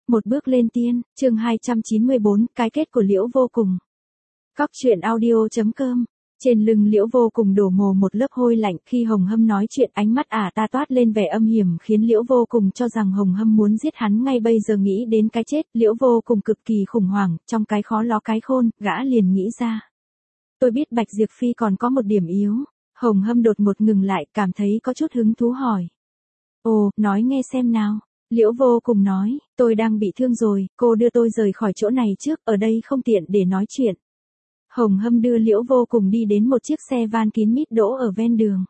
Một bước lên tiên, chương 294, cái kết của Liễu Vô Cùng. Cóc truyện audio.com. Trên lưng Liễu Vô Cùng đổ mồ một lớp hôi lạnh, khi Hồng Hâm nói chuyện ánh mắt ta toát lên vẻ âm hiểm khiến Liễu Vô Cùng cho rằng Hồng Hâm muốn giết hắn ngay bây giờ. Nghĩ đến cái chết, Liễu Vô Cùng cực kỳ khủng hoảng, trong cái khó ló cái khôn, gã liền nghĩ ra. Tôi biết Bạch Diệp Phi còn có một điểm yếu. Hồng Hâm đột ngột ngừng lại, cảm thấy có chút hứng thú hỏi. Ồ, nói nghe xem nào. Liễu Vô Cùng nói, tôi đang bị thương rồi, cô đưa tôi rời khỏi chỗ này trước, ở đây không tiện để nói chuyện. Hồng Hâm đưa Liễu Vô Cùng đi đến một chiếc xe van kín mít đỗ ở ven đường.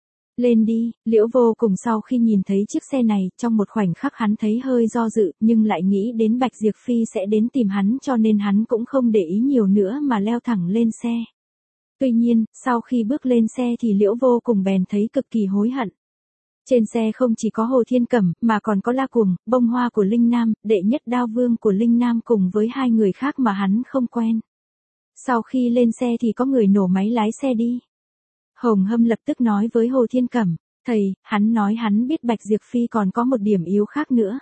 Lên đi. Liễu Vô Cùng sau khi nhìn thấy chiếc xe này, trong một khoảnh khắc hắn thấy hơi do dự, nhưng lại nghĩ đến Bạch Diệp Phi sẽ đến tìm hắn cho nên hắn cũng không để ý nhiều nữa mà leo thẳng lên xe. Tuy nhiên, sau khi bước lên xe thì Liễu Vô Cùng bèn thấy cực kỳ hối hận. Trên xe không chỉ có Hồ Thiên Cẩm, mà còn có La Cuồng, Bông Hoa của Linh Nam, đệ nhất đao vương của Linh Nam cùng với hai người khác mà hắn không quen. Sau khi lên xe thì có người nổ máy lái xe đi. Hồng Hâm lập tức nói với Hồ Thiên Cẩm, thầy, hắn nói hắn biết Bạch Diệp Phi còn có một điểm yếu khác nữa.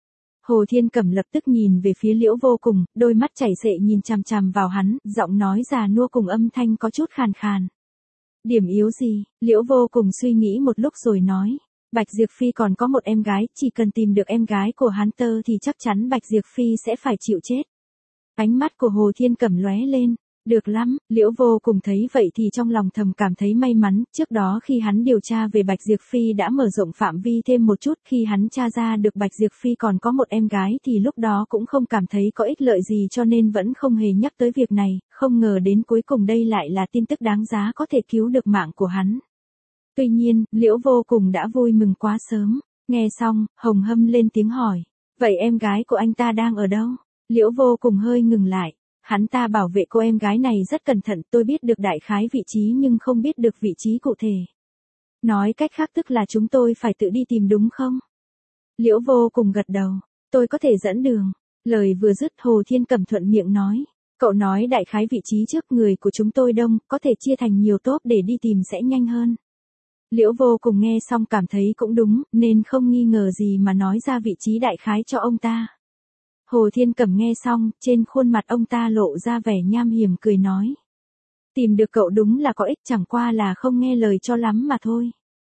Hồ Thiên Cẩm lập tức nhìn về phía Liễu Vô Cùng, đôi mắt chảy xệ nhìn chằm chằm vào hắn, giọng nói già nua cùng âm thanh có chút khàn khàn. Điểm yếu gì? Liễu Vô Cùng suy nghĩ một lúc rồi nói. Bạch Diệp Phi còn có một em gái, chỉ cần tìm được em gái của hắn thì chắc chắn Bạch Diệp Phi sẽ phải chịu chết. Ánh mắt của Hồ Thiên Cẩm lóe lên. Được lắm, Liễu Vô Cùng thấy vậy thì trong lòng thầm cảm thấy may mắn, trước đó khi hắn điều tra về Bạch Diệp Phi đã mở rộng phạm vi thêm một chút, khi hắn tra ra được Bạch Diệp Phi còn có một em gái thì lúc đó cũng không cảm thấy có ích lợi gì cho nên vẫn không hề nhắc tới việc này, không ngờ đến cuối cùng đây lại là tin tức đáng giá có thể cứu được mạng của hắn. Tuy nhiên, Liễu Vô Cùng đã vui mừng quá sớm. Nghe xong, Hồng Hâm lên tiếng hỏi. Vậy em gái của anh ta đang ở đâu? Liễu Vô Cùng hơi ngừng lại. Hắn ta bảo vệ cô em gái này rất cẩn thận, tôi biết được đại khái vị trí nhưng không biết được vị trí cụ thể. Nói cách khác tức là chúng tôi phải tự đi tìm đúng không? Liễu Vô Cùng gật đầu. Tôi có thể dẫn đường. Lời vừa dứt Hồ Thiên Cẩm thuận miệng nói. Cậu nói đại khái vị trí trước, người của chúng tôi đông, có thể chia thành nhiều tốp để đi tìm sẽ nhanh hơn. Liễu Vô Cùng nghe xong cảm thấy cũng đúng, nên không nghi ngờ gì mà nói ra vị trí đại khái cho ông ta. Hồ Thiên Cẩm nghe xong, trên khuôn mặt ông ta lộ ra vẻ nham hiểm cười nói. Tìm được cậu đúng là có ích, chẳng qua là không nghe lời cho lắm mà thôi.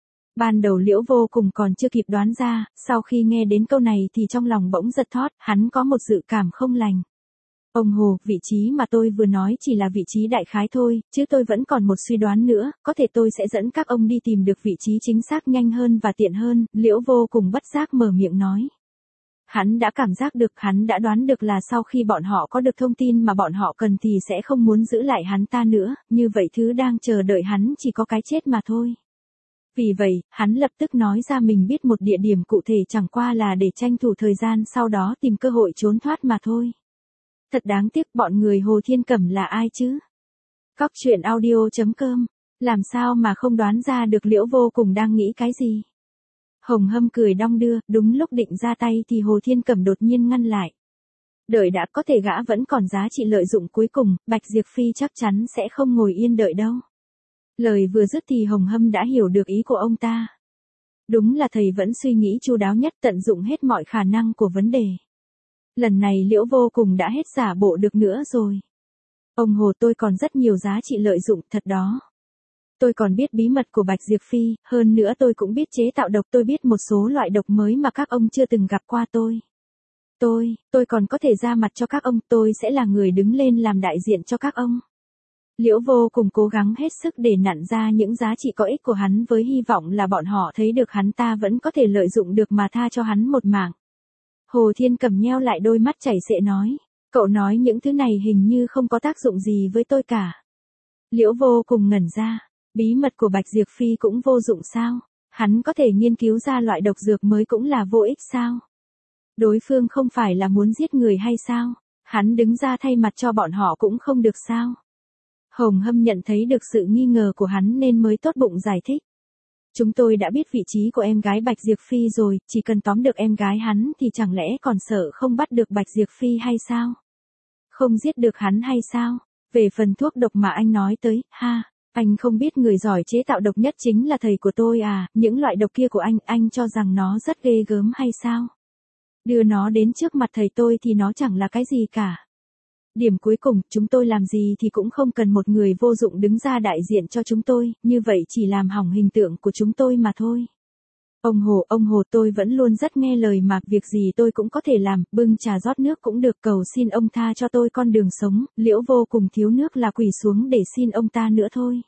Ban đầu Liễu Vô Cùng còn chưa kịp đoán ra, sau khi nghe đến câu này thì trong lòng bỗng giật thót, hắn có một dự cảm không lành. Ông Hồ, vị trí mà tôi vừa nói chỉ là vị trí đại khái thôi, chứ tôi vẫn còn một suy đoán nữa, có thể tôi sẽ dẫn các ông đi tìm được vị trí chính xác nhanh hơn và tiện hơn. Liễu Vô Cùng bất giác mở miệng nói. Hắn đã cảm giác được, hắn đã đoán được là sau khi bọn họ có được thông tin mà bọn họ cần thì sẽ không muốn giữ lại hắn ta nữa, như vậy thứ đang chờ đợi hắn chỉ có cái chết mà thôi. Vì vậy, hắn lập tức nói ra mình biết một địa điểm cụ thể, chẳng qua là để tranh thủ thời gian sau đó tìm cơ hội trốn thoát mà thôi. Thật đáng tiếc, bọn người Hồ Thiên Cẩm là ai chứ? Cóc truyện audio.com. Làm sao mà không đoán ra được Liễu Vô Cùng đang nghĩ cái gì? Hồng Hâm cười đong đưa, đúng lúc định ra tay thì Hồ Thiên Cẩm đột nhiên ngăn lại. Đợi đã, có thể gã vẫn còn giá trị lợi dụng cuối cùng, Bạch Diệp Phi chắc chắn sẽ không ngồi yên đợi đâu. Lời vừa dứt thì Hồng Hâm đã hiểu được ý của ông ta. Đúng là thầy vẫn suy nghĩ chu đáo nhất, tận dụng hết mọi khả năng của vấn đề. Lần này Liễu Vô Cùng đã hết giả bộ được nữa rồi. Ông Hồ, tôi còn rất nhiều giá trị lợi dụng, thật đó. Tôi còn biết bí mật của Bạch Diệp Phi, hơn nữa tôi cũng biết chế tạo độc, tôi biết một số loại độc mới mà các ông chưa từng gặp qua tôi. Tôi còn có thể ra mặt cho các ông, tôi sẽ là người đứng lên làm đại diện cho các ông. Liễu Vô Cùng cố gắng hết sức để nặn ra những giá trị có ích của hắn với hy vọng là bọn họ thấy được hắn ta vẫn có thể lợi dụng được mà tha cho hắn một mạng. Hồ Thiên Cẩm nheo lại đôi mắt chảy xệ nói. Cậu nói những thứ này hình như không có tác dụng gì với tôi cả. Liễu Vô Cùng ngẩn ra. Bí mật của Bạch Diệp Phi cũng vô dụng sao? Hắn có thể nghiên cứu ra loại độc dược mới cũng là vô ích sao? Đối phương không phải là muốn giết người hay sao? Hắn đứng ra thay mặt cho bọn họ cũng không được sao? Hồng Hâm nhận thấy được sự nghi ngờ của hắn nên mới tốt bụng giải thích. Chúng tôi đã biết vị trí của em gái Bạch Diệp Phi rồi, chỉ cần tóm được em gái hắn thì chẳng lẽ còn sợ không bắt được Bạch Diệp Phi hay sao? Không giết được hắn hay sao? Về phần thuốc độc mà anh nói tới, anh không biết người giỏi chế tạo độc nhất chính là thầy của tôi à, những loại độc kia của anh cho rằng nó rất ghê gớm hay sao? Đưa nó đến trước mặt thầy tôi thì nó chẳng là cái gì cả. Điểm cuối cùng, chúng tôi làm gì thì cũng không cần một người vô dụng đứng ra đại diện cho chúng tôi, như vậy chỉ làm hỏng hình tượng của chúng tôi mà thôi. Ông Hồ tôi vẫn luôn rất nghe lời mà, việc gì tôi cũng có thể làm, bưng trà rót nước cũng được, cầu xin ông tha cho tôi con đường sống, Liễu Vô Cùng thiếu nước là quỳ xuống để xin ông ta nữa thôi.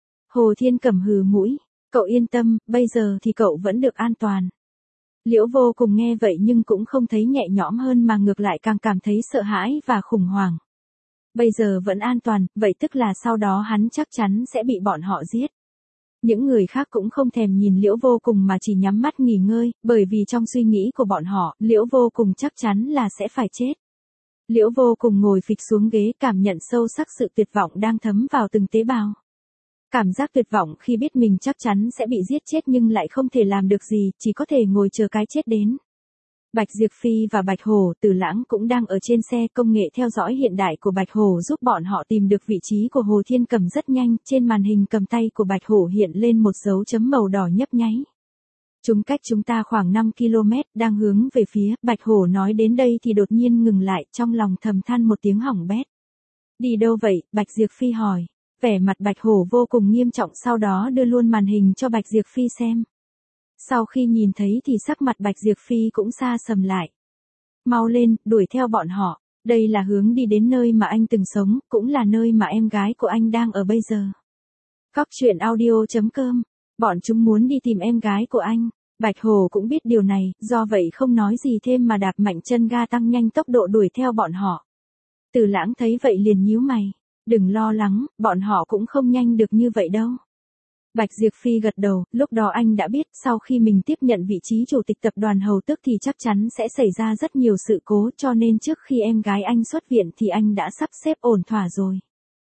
Hồ Thiên Cẩm hừ mũi, cậu yên tâm, bây giờ thì cậu vẫn được an toàn. Liễu Vô Cùng nghe vậy nhưng cũng không thấy nhẹ nhõm hơn mà ngược lại càng cảm thấy sợ hãi và khủng hoảng. Bây giờ vẫn an toàn, vậy tức là sau đó hắn chắc chắn sẽ bị bọn họ giết. Những người khác cũng không thèm nhìn Liễu Vô Cùng mà chỉ nhắm mắt nghỉ ngơi, bởi vì trong suy nghĩ của bọn họ, Liễu Vô Cùng chắc chắn là sẽ phải chết. Liễu Vô Cùng ngồi phịch xuống ghế, cảm nhận sâu sắc sự tuyệt vọng đang thấm vào từng tế bào. Cảm giác tuyệt vọng khi biết mình chắc chắn sẽ bị giết chết nhưng lại không thể làm được gì, chỉ có thể ngồi chờ cái chết đến. Bạch Diệp Phi và Bạch Hổ, Từ Lãng cũng đang ở trên xe, công nghệ theo dõi hiện đại của Bạch Hổ giúp bọn họ tìm được vị trí của Hồ Thiên Cẩm rất nhanh, trên màn hình cầm tay của Bạch Hổ hiện lên một dấu chấm màu đỏ nhấp nháy. Chúng cách chúng ta khoảng 5 km, đang hướng về phía, Bạch Hổ nói đến đây thì đột nhiên ngừng lại, trong lòng thầm than một tiếng hỏng bét. Đi đâu vậy? Bạch Diệp Phi hỏi. Vẻ mặt Bạch Hổ vô cùng nghiêm trọng, sau đó đưa luôn màn hình cho Bạch Diệp Phi xem. Sau khi nhìn thấy thì sắc mặt Bạch Diệp Phi cũng xa sầm lại. Mau lên, đuổi theo bọn họ, đây là hướng đi đến nơi mà anh từng sống, cũng là nơi mà em gái của anh đang ở bây giờ. Cóc truyện audio.com, bọn chúng muốn đi tìm em gái của anh. Bạch Hổ cũng biết điều này, do vậy không nói gì thêm mà đạp mạnh chân ga tăng nhanh tốc độ đuổi theo bọn họ. Từ Lãng thấy vậy liền nhíu mày. Đừng lo lắng, bọn họ cũng không nhanh được như vậy đâu. Bạch Diệp Phi gật đầu, lúc đó anh đã biết sau khi mình tiếp nhận vị trí chủ tịch tập đoàn Hầu Tước thì chắc chắn sẽ xảy ra rất nhiều sự cố, cho nên trước khi em gái anh xuất viện thì anh đã sắp xếp ổn thỏa rồi.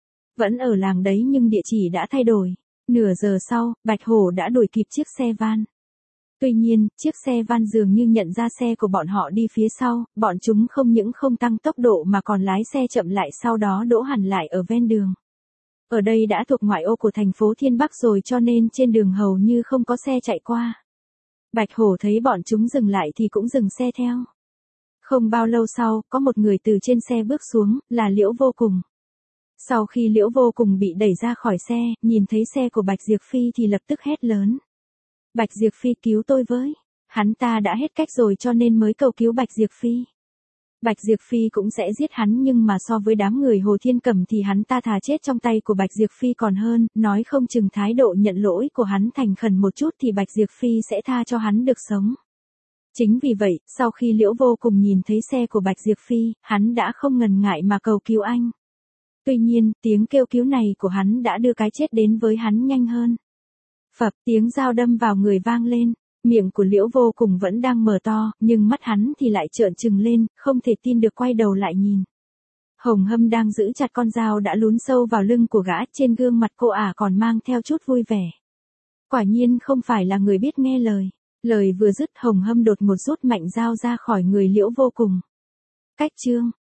Vẫn ở làng đấy nhưng địa chỉ đã thay đổi. Nửa giờ sau, Bạch Hổ đã đuổi kịp chiếc xe van. Tuy nhiên, chiếc xe van dường như nhận ra xe của bọn họ đi phía sau, bọn chúng không những không tăng tốc độ mà còn lái xe chậm lại, sau đó đỗ hẳn lại ở ven đường. Ở đây đã thuộc ngoại ô của thành phố Thiên Bắc rồi cho nên trên đường hầu như không có xe chạy qua. Bạch Hổ thấy bọn chúng dừng lại thì cũng dừng xe theo. Không bao lâu sau, có một người từ trên xe bước xuống, là Liễu Vô Cùng. Sau khi Liễu Vô Cùng bị đẩy ra khỏi xe, nhìn thấy xe của Bạch Diệp Phi thì lập tức hét lớn. Bạch Diệp Phi cứu tôi với. Hắn ta đã hết cách rồi cho nên mới cầu cứu Bạch Diệp Phi. Bạch Diệp Phi cũng sẽ giết hắn nhưng mà so với đám người Hồ Thiên Cẩm thì hắn ta thà chết trong tay của Bạch Diệp Phi còn hơn, nói không chừng thái độ nhận lỗi của hắn thành khẩn một chút thì Bạch Diệp Phi sẽ tha cho hắn được sống. Chính vì vậy, sau khi Liễu Vô Cùng nhìn thấy xe của Bạch Diệp Phi, hắn đã không ngần ngại mà cầu cứu anh. Tuy nhiên, tiếng kêu cứu này của hắn đã đưa cái chết đến với hắn nhanh hơn. Phập, tiếng dao đâm vào người vang lên, miệng của Liễu Vô Cùng vẫn đang mở to, nhưng mắt hắn thì lại trợn trừng lên, không thể tin được quay đầu lại nhìn. Hồng Hâm đang giữ chặt con dao đã lún sâu vào lưng của gã, trên gương mặt cô ả còn mang theo chút vui vẻ. Quả nhiên không phải là người biết nghe lời. Lời vừa dứt Hồng Hâm đột ngột rút mạnh dao ra khỏi người Liễu Vô Cùng. Cách chương